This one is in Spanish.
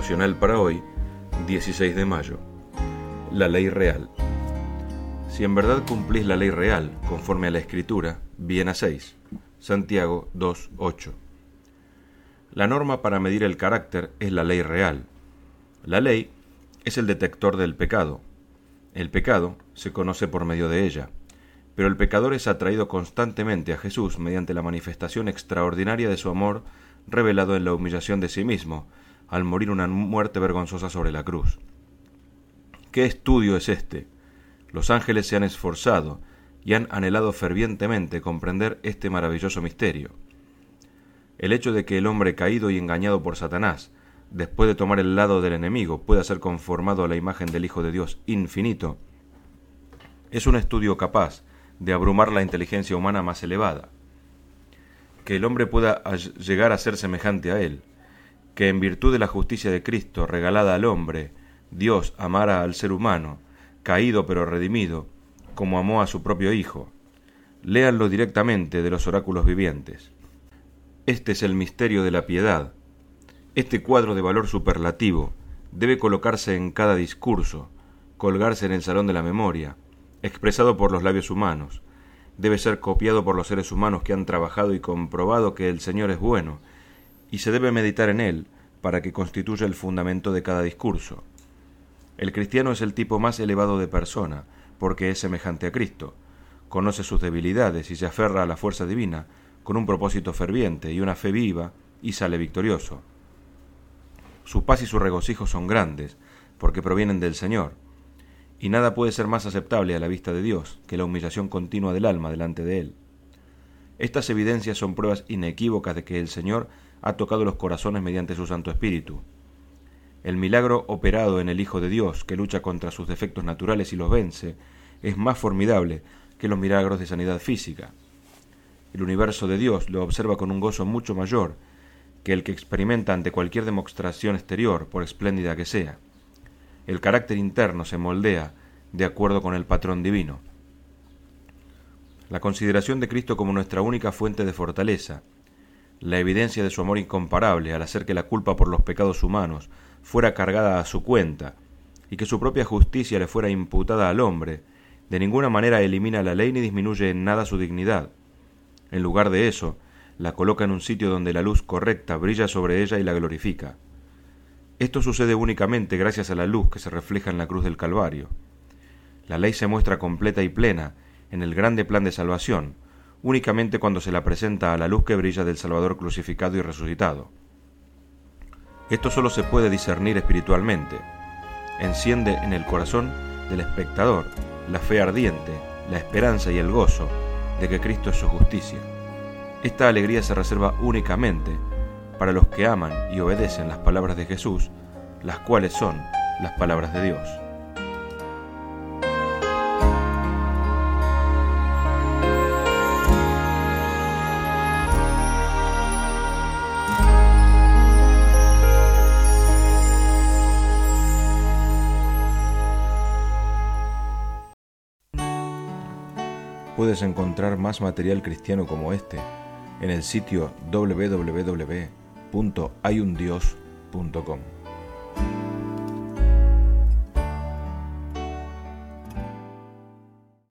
devocional para hoy, 16 de mayo. La ley real. Si en verdad cumplís la ley real, conforme a la Escritura, bien hacéis. Santiago 2:8. La norma para medir el carácter es la ley real. La ley es el detector del pecado. El pecado se conoce por medio de ella, pero el pecador es atraído constantemente a Jesús mediante la manifestación extraordinaria de su amor revelado en la humillación de sí mismo, al morir una muerte vergonzosa sobre la cruz. ¿Qué estudio es este? Los ángeles se han esforzado y han anhelado fervientemente comprender este maravilloso misterio. El hecho de que el hombre caído y engañado por Satanás, después de tomar el lado del enemigo, pueda ser conformado a la imagen del Hijo de Dios infinito, es un estudio capaz de abrumar la inteligencia humana más elevada. Que el hombre pueda llegar a ser semejante a él, que en virtud de la justicia de Cristo regalada al hombre, Dios amara al ser humano, caído pero redimido, como amó a su propio Hijo. Léanlo directamente de los oráculos vivientes. Este es el misterio de la piedad. Este cuadro de valor superlativo debe colocarse en cada discurso, colgarse en el salón de la memoria, expresado por los labios humanos. Debe ser copiado por los seres humanos que han trabajado y comprobado que el Señor es bueno, y se debe meditar en él para que constituya el fundamento de cada discurso. El cristiano es el tipo más elevado de persona, porque es semejante a Cristo, conoce sus debilidades y se aferra a la fuerza divina con un propósito ferviente y una fe viva, y sale victorioso. Su paz y su regocijo son grandes, porque provienen del Señor, y nada puede ser más aceptable a la vista de Dios que la humillación continua del alma delante de Él. Estas evidencias son pruebas inequívocas de que el Señor ha tocado los corazones mediante su Santo Espíritu. El milagro operado en el Hijo de Dios, que lucha contra sus defectos naturales y los vence, es más formidable que los milagros de sanidad física. El universo de Dios lo observa con un gozo mucho mayor que el que experimenta ante cualquier demostración exterior, por espléndida que sea. El carácter interno se moldea de acuerdo con el patrón divino. La consideración de Cristo como nuestra única fuente de fortaleza, la evidencia de su amor incomparable al hacer que la culpa por los pecados humanos fuera cargada a su cuenta y que su propia justicia le fuera imputada al hombre, de ninguna manera elimina la ley ni disminuye en nada su dignidad. En lugar de eso, la coloca en un sitio donde la luz correcta brilla sobre ella y la glorifica. Esto sucede únicamente gracias a la luz que se refleja en la cruz del Calvario. La ley se muestra completa y plena en el grande plan de salvación, únicamente cuando se la presenta a la luz que brilla del Salvador crucificado y resucitado. Esto solo se puede discernir espiritualmente. Enciende en el corazón del espectador la fe ardiente, la esperanza y el gozo de que Cristo es su justicia. Esta alegría se reserva únicamente para los que aman y obedecen las palabras de Jesús, las cuales son las palabras de Dios. Puedes encontrar más material cristiano como este en el sitio www.hayundios.com.